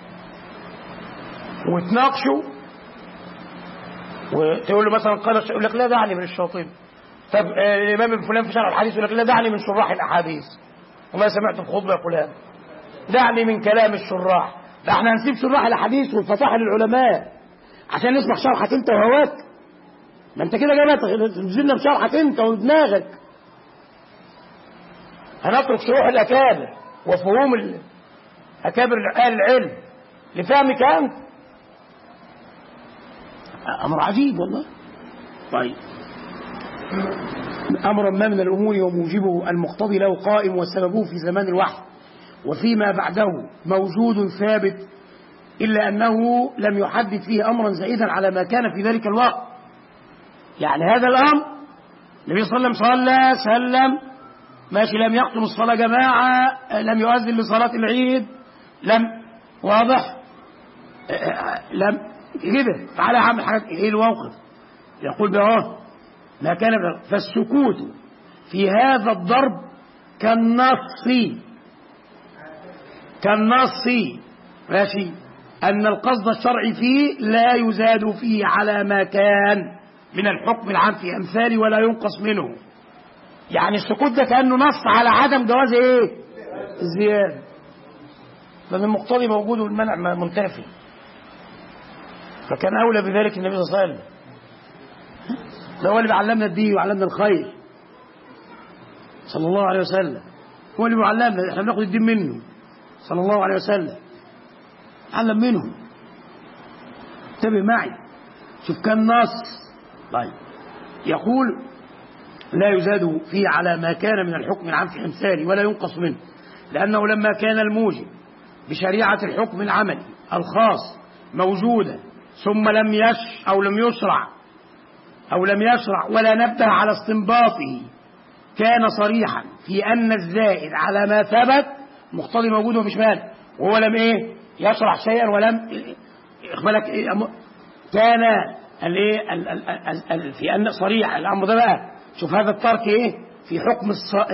وتناقشوا وتقول له مثلا قال يقول لك لا دعني من الشاطبي. طب الامام فلان في شرح الحديث يقول لك لا دعني من شراح الاحاديث، والله سمعت في خطبه فلان دعني من كلام الشراح. ده احنا هنسيب شراح الاحاديث والفصاحه للعلماء عشان نسمع شرحك انت وهواك؟ ما انت كده جاي تنزلنا بشرحك انت ودماغك. هنترك شروح الاكابر وفهوم اكابر اهل العلم لفهمك انت؟ امر عجيب والله. طيب امرا ما من الامور وموجبه المقتضي له قائم وسببه في زمان الوحي وفيما بعده موجود ثابت، الا انه لم يحدث فيه امرا زائدا على ما كان في ذلك الوقت. يعني هذا الامر النبي صلى الله عليه وسلم ماشي لم يقتم الصلاه جماعه، لم يؤذن لصلاه العيد، لم واضح لم كده. تعالى اعمل حاجات ايه الموقف؟ يقول بقى ما كان فالسكوت في هذا الضرب كالنص ماشي ان القصد الشرعي فيه لا يزاد فيه على ما كان من الحكم العام في امثاله ولا ينقص منه. يعني السكوت ده كانه نص على عدم جواز ايه؟ الزياده. لان المقتضي موجود والمنع منتفي، فكان اولى بذلك النبي صلى الله عليه وسلم. ده هو اللي بيعلمنا الدين وعلمنا الخير صلى الله عليه وسلم، هو اللي بيعلمنا، احنا بناخد الدين منه صلى الله عليه وسلم، علم منه. انتبه معي، شوف كم نص. طيب يقول لا يزاد فيه على ما كان من الحكم العام في امثاله ولا ينقص منه، لانه لما كان الموجب بشريعه الحكم العملي الخاص موجودا ثم لم يشرع ولا نبه على استنباطه، كان صريحا في ان الزائد على ما ثبت مقتضي موجود ومفيش مانع، وهو لم ايه؟ يشرع شيئا ولم اخبالك إيه؟ كان الايه في ان صريح الامر ده بقى. شوف هذا الترك ايه؟ في حكم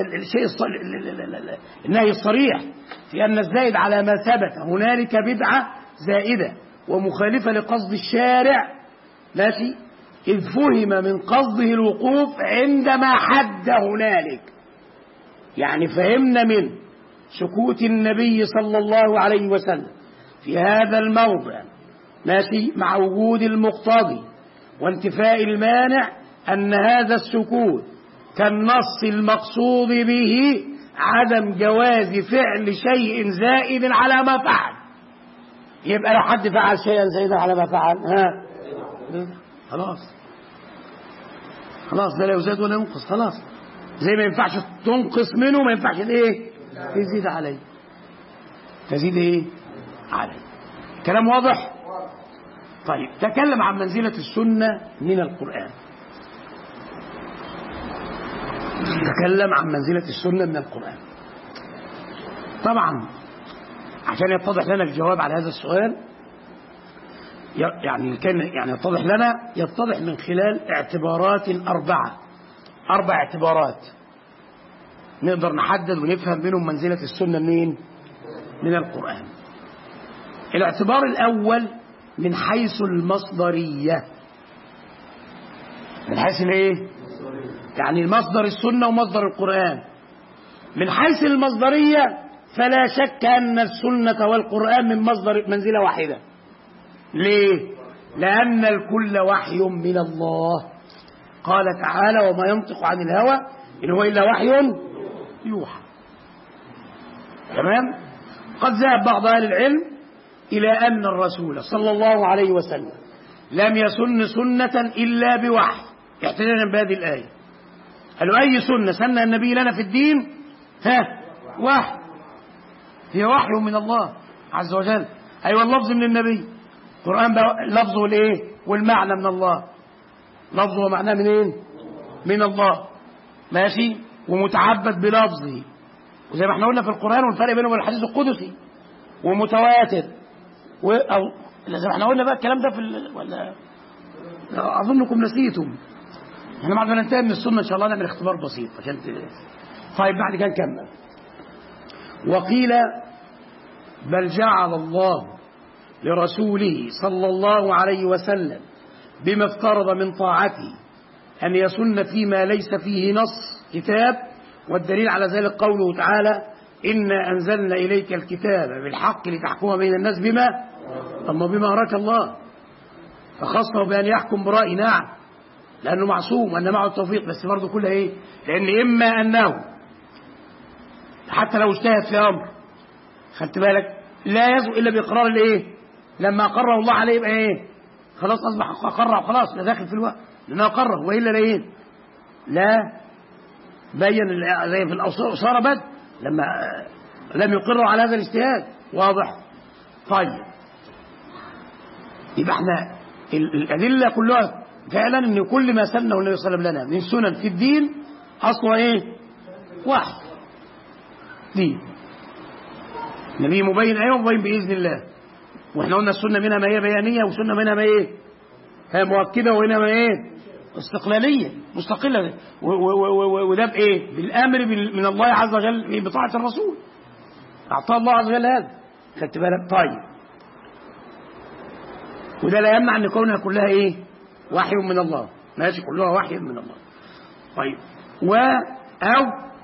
النهي الصريح في أن الزائد على ما ثبت هنالك بدعة زائدة ومخالفة لقصد الشارع، ماشي، إذ فهم من قصده الوقوف عندما حد هنالك. يعني فهمنا من سكوت النبي صلى الله عليه وسلم في هذا الموضع، ماشي، مع وجود المقتضي وانتفاء المانع، أن هذا السكوت كالنص المقصود به عدم جواز فعل شيء زائد على ما فعل. يبقى لو حد فعل شيئا زائدا على ما فعل، خلاص ده لا يزاد ولا ينقص، خلاص. زي ما ينفعش تنقص منه ما ينفعش ايه تزيد عليه، تزيد ايه عليه. كلام واضح؟ طيب تكلم عن منزلة السنة من القرآن. تكلم عن منزلة السنة من القرآن. طبعا عشان يتضح لنا الجواب على هذا السؤال، يعني يتضح من خلال اعتبارات أربع اعتبارات نقدر نحدد ونفهم منهم منزلة السنة من القرآن. الاعتبار الأول من حيث المصدرية. من حيث الايه؟ يعني المصدر السنة ومصدر القرآن. من حيث المصدرية فلا شك أن السنة والقرآن من منزلة واحدة. ليه؟ لأن الكل وحي من الله. قال تعالى: وما ينطق عن الهوى إن هو إلا وحي يوحى. تمام؟ قد ذهب بعض أهل العلم إلى أن الرسول صلى الله عليه وسلم لم يسن سنة إلا بوحي، احتجاجا بهذه الآية. قالوا: أي سنة سنها النبي لنا في الدين؟ وحي، هي وحي من الله عز وجل. أيوة، اللفظ من النبي. القرآن لفظه الإيه والمعنى من الله. لفظه ومعناه منين؟ من الله، ماشي، ومتعبد بلفظه. وزي ما احنا قلنا في القرآن، والفرق بينه وبين الحديث القدسي، ومتواتر، أو زي ما احنا قلنا بقى الكلام ده ولا أظنكم نسيتم. احنا بعد ما ننتهي من السنة إن شاء الله نعمل اختبار بسيط عشان طيب بعد كده نكمل. وقيل: بل جعل الله لرسوله صلى الله عليه وسلم بما افترض من طاعته أن يسن فيما ليس فيه نص كتاب، والدليل على ذلك قوله تعالى: إنا أنزلنا إليك الكتاب بالحق لتحكم بين الناس بما أراك الله. فخصه بأن يحكم برأي، نعم، لأنه معصوم وأن معه التوفيق، بس برضه كلها إيه؟ لأن إما أنه حتى لو اجتهد في أمر، خدت بالك، لا يزو إلا بإقرار الإيه؟ لما أقره الله عليه يبقى إيه؟ خلاص أصبح أقره وخلاص، لا داخل في الوقت لأنه أقره، وإلا لا إيه؟ لا بين زي في الأسارة بدء لما لم يقروا على هذا الاجتهاد. واضح؟ طيب يبقى احنا الأدلة كلها فعلا ان كل ما سنه النبي صلى الله عليه وسلم لنا من سنن في الدين اصله ايه؟ واحد. دين النبي مبين ايه؟ مبين باذن الله. واحنا قلنا السنه منها ما هي بيانيه، وسنه منها ما ايه؟ هي مؤكده، وهنا ما ايه؟ استقلاليه مستقله. وده بايه؟ بالامر من الله عز وجل بطاعه الرسول. اعطاه الله عز وجل هذا، خدت بالك؟ طيب، وده لا يمنع ان كونها كلها ايه؟ وحي من الله، ماشي، كلها وحي من الله. طيب، أو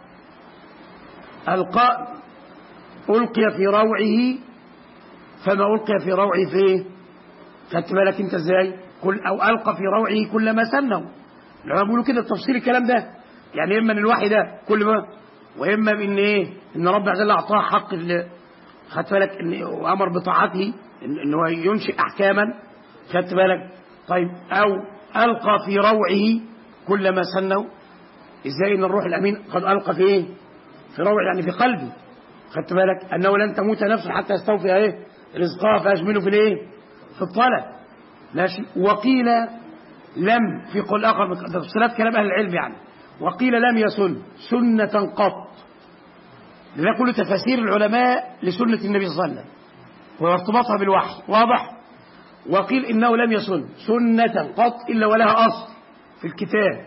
ألقي في روعه، فما ألقي في روعه فيه، خدت بالك انت ازاي؟ أو ألقى في روعه كل ما سنه. لما بيقولوا كده تفصيل الكلام ده، يعني إما ان الوحي ده كل ما، وإما بإن إيه؟ إن رب عز وجل أعطاه حق خدت بالك، إن وأمر بطاعته، إن هو ينشئ أحكاما، خدت بالك؟ طيب، أو ألقى في روعه كل ما سنه. إزاي؟ إن الروح الأمين قد ألقى في إيه؟ في روعه، يعني في قلبي، خدت بالك؟ أنه لن تموت نفس حتى يستوفي إيه؟ رزقها فأجمله في الإيه؟ في الطلب، ماشي. وقيل لم، في قول آخر تفسيرات كلام أهل العلم يعني، وقيل لم يسن سنة قط. ده كل تفاسير العلماء لسنة النبي صلى الله عليه وسلم وارتباطها بالوحي. واضح؟ وقيل إنه لم يسن سنة قط إلا ولها أصل في الكتاب،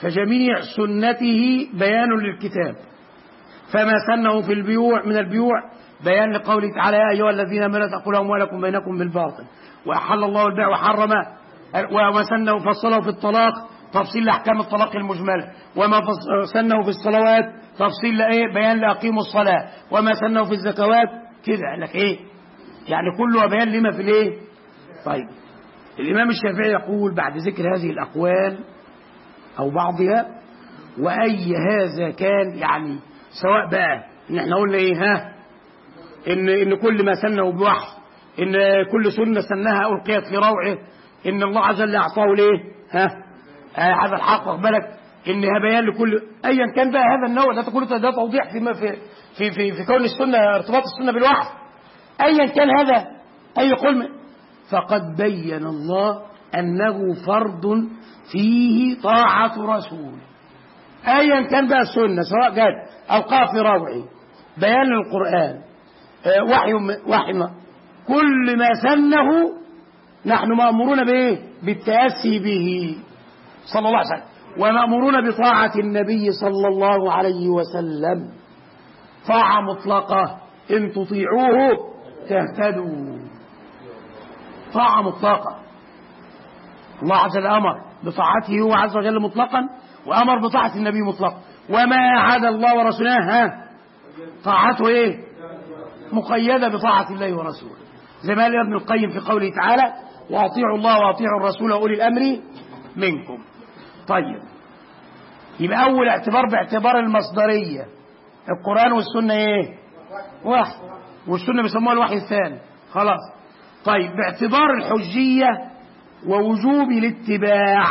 فجميع سنته بيان للكتاب، فما سنه في البيوع من البيوع بيان لقوله تعالى يا أيها الذين آمنوا لا تأكلوا أموالكم بينكم بالباطل وأحل الله البيع وحرم، وما سنه فصله في الطلاق تفصيل لأحكام الطلاق المجملة، وما سنه في الصلوات تفصيل بيان لأقيموا الصلاة، وما سنه في الزكوات كده. قال لك إيه يعني كله بيان لما في الإيه. طيب الإمام الشافعي يقول بعد ذكر هذه الأقوال أو بعضها وأي هذا كان، يعني سواء بقى إن احنا قلنا إيه إن كل ما سنه بوحي، إن كل سنة سنها ألقيت في روعه، إن الله عز وجل أعطاه ليه هذا الحق، بالك إنها بيان لكل أيا كان بقى هذا النوع. لا تقول ده توضيح في كون السنة ارتباط السنة بالوحي، أيا كان هذا أي قول، فقد بين الله أنه فرض فيه طاعة رسول، أيا كان بقى السنة سواء قال ألقاه في روعه بيان للقرآن وحي كل ما سنه نحن مأمورون بإيه؟ بالتأسي به صلى الله عليه وسلم، ومأمورون بطاعة النبي صلى الله عليه وسلم طاعة مطلقة إن تطيعوه تهتدوا، طاعة مطلقة. الله عز وجل أمر بطاعته هو عز وجل مطلقا، وأمر بطاعة النبي مطلقا، وما عدا الله ورسوله طاعته إيه؟ مقيدة بطاعة الله ورسوله، زي ما قال ابن القيم في قوله تعالى وأطيعوا الله وأطيعوا الرسول وأولي الأمر منكم. طيب يبقى أول اعتبار باعتبار المصدرية، القرآن والسنة إيه؟ واحد، والسنة بيسموها الوحي الثاني، خلاص. طيب باعتبار الحجية ووجوب الاتباع،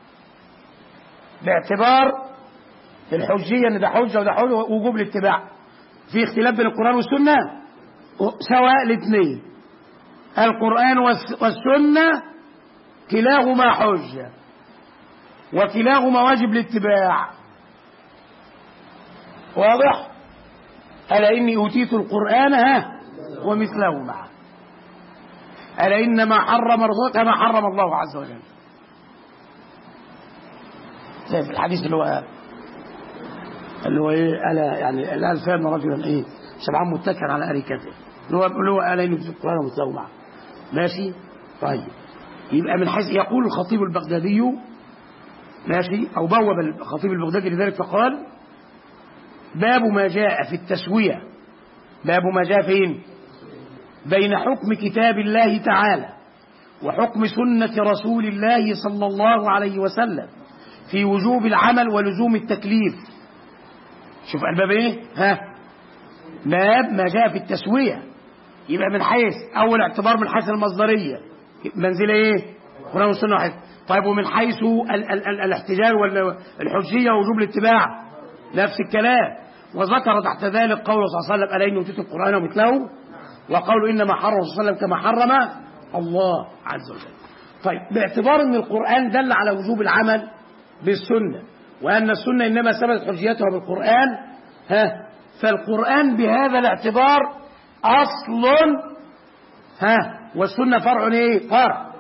باعتبار الحجية ان ده حجة وده حجة ووجوب الاتباع، في اختلاف بين القرآن والسنة سواء الاثنين، القرآن والسنة كلاهما حجة وكلاهما واجب الاتباع، واضح؟ ألا إني أوتيت القرآن ومثله معه، ألا إنما حرم الرسول كما حرم الله عز وجل، زي في الحديث اللي هو ايه ألا يعني الآن فهم رجلا ايه شبعان متكئا على أريكته، اللي هو ألا إني أوتيت القرآن ومثله معه، ماشي. طيب يبقى من حيث يقول الخطيب البغدادي ماشي، أو بوب الخطيب البغدادي لذلك فقال باب ما جاء في التسوية، باب ما جاء فين بين حكم كتاب الله تعالى وحكم سنة رسول الله صلى الله عليه وسلم في وجوب العمل ولزوم التكليف. شوف الباب ايه باب ما جاء في التسوية، يبقى من حيث أول اعتبار من حيث المصدرية منزلة ايه القرآن والسنة واحد. طيب ومن حيث الاحتجاج والحجية ووجوب الاتباع نفس الكلام، وذكر تحت ذلك قوله صلى الله عليه وسلم ألا إني أوتيت القرآن ومثله، وقالوا إنما حرم صلى الله عليه وسلم كما حرم الله عز وجل. طيب باعتبار أن القرآن دل على وجوب العمل بالسنة، وأن السنة إنما ثبتت حجيتها بالقرآن فالقرآن بهذا الاعتبار أصل والسنة فرع ايه؟ فرع،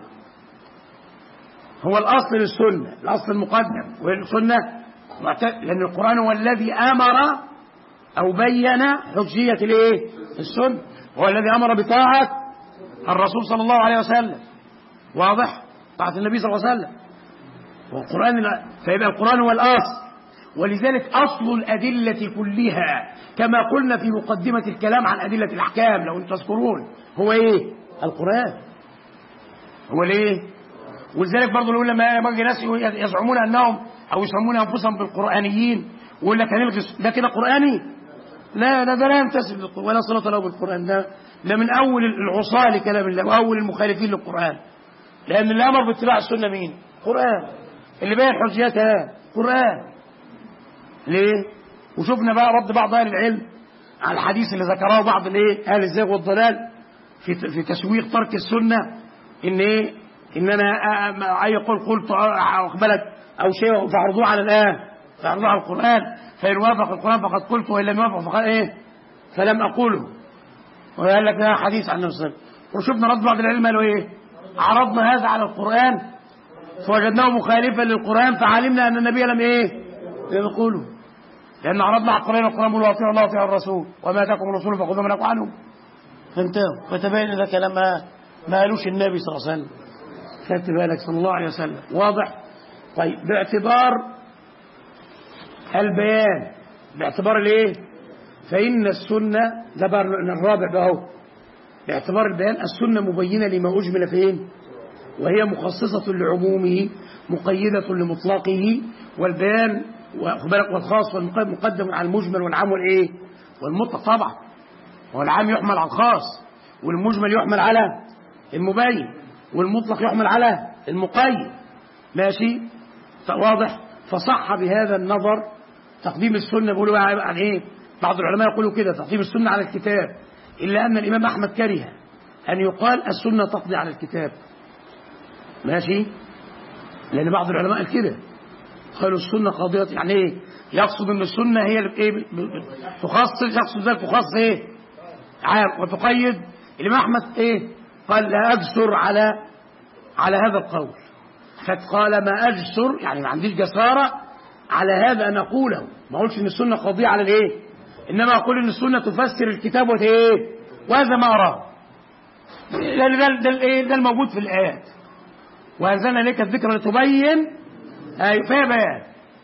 هو الأصل للسنة، الأصل المقدم، والسنة لأن القرآن هو الذي أمر أو بين حجية الايه؟ السنة، هو الذي أمر بطاعة الرسول صلى الله عليه وسلم، واضح؟ طاعة النبي صلى الله عليه وسلم، والقرآن فيبقى القرآن هو الأصل، ولذلك أصل الأدلة كلها كما قلنا في مقدمة الكلام عن أدلة الأحكام لو أنتم تذكرون هو إيه؟ القرآن هو ليه؟ ولذلك برضه نقول لما يجي ناس يزعمون أنهم أو يسمون أنفسهم بالقرآنيين ويقول لك هنلغي ده كده قرآني؟ لا ده لا ينتسب ولا صلة له بالقرآن، ده من أول العصاة لكلام الله وأول المخالفين للقرآن، لأن اللي أمر باتباع السنة مين؟ قرآن، اللي بين حجيتها قرآن. ليه؟ وشفنا بقى رد بعض أهل العلم على الحديث اللي ذكره بعض أهل الزيغ والضلال في تسويق ترك السنة، إن إيه؟ إن أنا يقول قلت أقبلت أو شيء فعرضوه على الآن، فعرضوه على القرآن، فإن وافق القرآن فقد قلت وإن لم يوافق فقد إيه؟ فلم أقوله، وقال لك ده حديث عن النبي صلى الله عليه وسلم. وشفنا رد بعض العلم قالوا إيه؟ عرضنا هذا على القرآن فوجدناه مخالفا للقرآن فعلمنا أن النبي لم يقوله، لأن عرضنا على القرآن بيقول أطيعوا الله وأطيعوا الرسول وما آتاكم الرسول فخذوا ما نهاكم عنه فانتهوا. فتبين ده كلام ما قالوش النبي صلى الله عليه وسلم، خدت بالك صلى الله عليه وسلم. واضح؟ طيب باعتبار البيان، باعتبار الايه؟ فإن السنة ده بقى الرابع بقى اهو، باعتبار البيان السنة مبينة لما أجمل فين، وهي مخصصة لعمومه مقيدة لمطلقه، والبيان والخاص والمقدم على المجمل والعام والايه والمطلق. طبعا والعام يحمل على الخاص، والمجمل يحمل على المبين، والمطلق يحمل على المقيد. ماشي واضح؟ فصح بهذا النظر تقديم السنة. بيقولوا عن ايه؟ بعض العلماء يقولوا كده تقديم السنة على الكتاب، إلا أن الإمام أحمد كره أن يقال السنة تقضي على الكتاب. ماشي؟ لأن بعض العلماء قال كده، قالوا السنة قاضية. يعني ايه؟ يقصد ان السنة هي اللي ايه تخصص، يقصد ذلك تخصص ايه عام وتقيد. الإمام أحمد ايه قال لا أجسر على هذا القول، قال ما أجسر يعني ما عنديش جسارة على هذا أن أقوله، ما أقولش ان السنة قاضية على الايه، إنما أقول ان السنة تفسر الكتاب وايه، وهذا ما أراه، لأن ده الموجود في الآيات، وأنزلنا إليك الذكر لتبين فيها بيان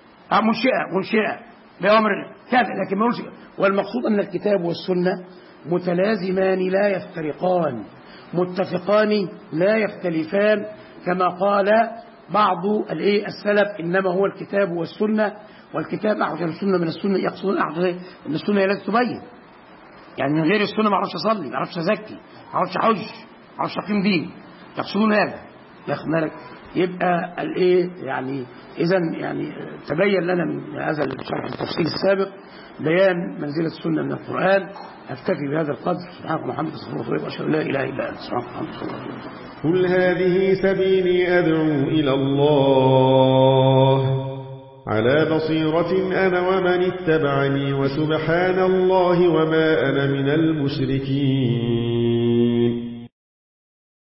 منشئة بأمر كذا، لكن ما يقولش. والمقصود أن الكتاب والسنة متلازمان لا يفترقان، متفقان لا يختلفان، كما قال بعض السلف إنما هو الكتاب والسنة، والكتاب أحوج السنة من السنة. يقصدون أن السنة هي التي تبين، يعني من غير السنة ما أعرفش أصلي، ما أعرفش أزكي، ما أعرفش أحج، ما أعرفش أقيم دين. يقصدون هذا. ياخد بالك؟ يبقى يعني إذا يعني تبين لنا من هذا الشرح التفصيل السابق بيان منزلة السنة من القرآن. أكتفي بهذا القدر. سبحانك محمد صلى الله عليه وسلم وأشهد أن لا إله إلا أنت. سبحانك محمد صلى الله عليه وسلم. قل هذه سبيلي أدعو إلى الله على بصيرة أنا ومن اتبعني وسبحان الله وما أنا من المشركين.